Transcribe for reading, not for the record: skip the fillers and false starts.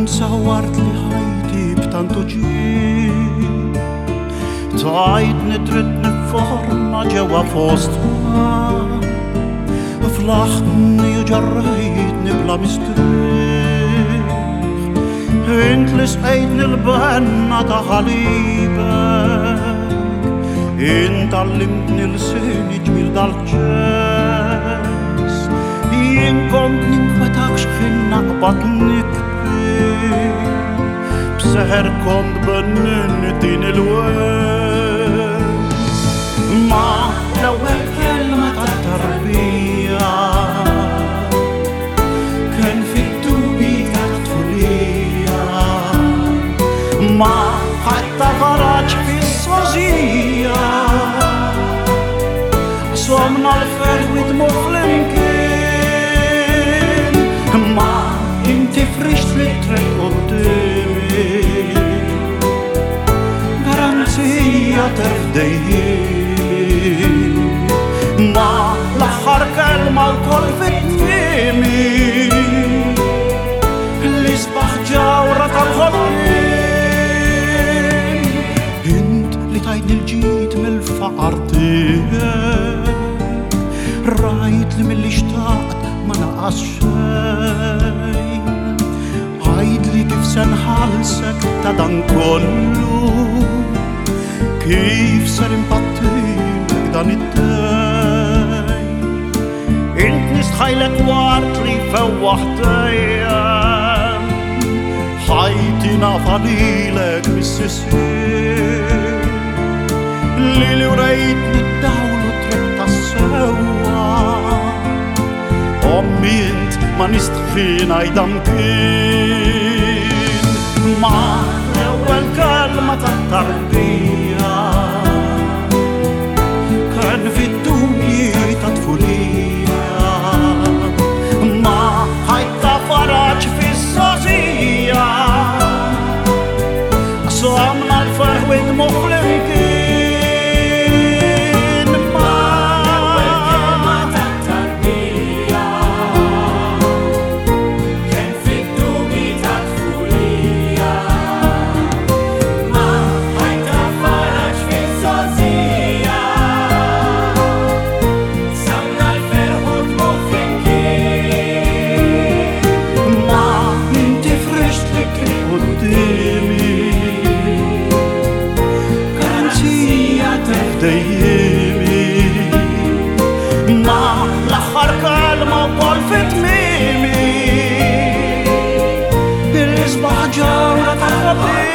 sawart li ħajti b'tantu ġid Tajtni trid niforma ġewwa fostma Flaħtni u ġarrejtni bla mistrieħ Int li sqejtni l-benna ta' ħalibek Int għallimtni l-seni ġmil dal-ċess Jien kont ninkwetaq x'ħin naqbad nikbir B'seħer kont benninni din il-wes Ma l-ewwel kelma tat-tarbija Kien fit-tubi tat-tfulija Ma ħatta ħaraġ fis-sożija Somna l-ferwit mu flimkien Ma inti frixt li tret qoddimi Garanzija terfdejjien Ma l-aħħar kelma l-koll fit-tmimi L-isbaħ ġawra tal-ħolqien Int li tajtni l-ġid mill-faqar tiegħek Rajt li mill-li xtaqt ma naqas xejn Għajd li kif se nħallsek ta' dan kollu Kif ser impattilek dan id-dejn Int nistħajlek wart li fewwaħtejjem Ħajti nafalilek mis-sisir Li urejt niddawlu trek tas-sewwa Ommi int ma nistħin għajdam kien Ma l-ewwel kelma tat-tarbija Kien fid-dubji tat-tfulija Ma ħajta faraġ fis-sożija Somna l-ferwit mu flimkien Ma l-aħħar kelma wkoll fit-tmimi Il-isbaħ ġawra tal-ħolqien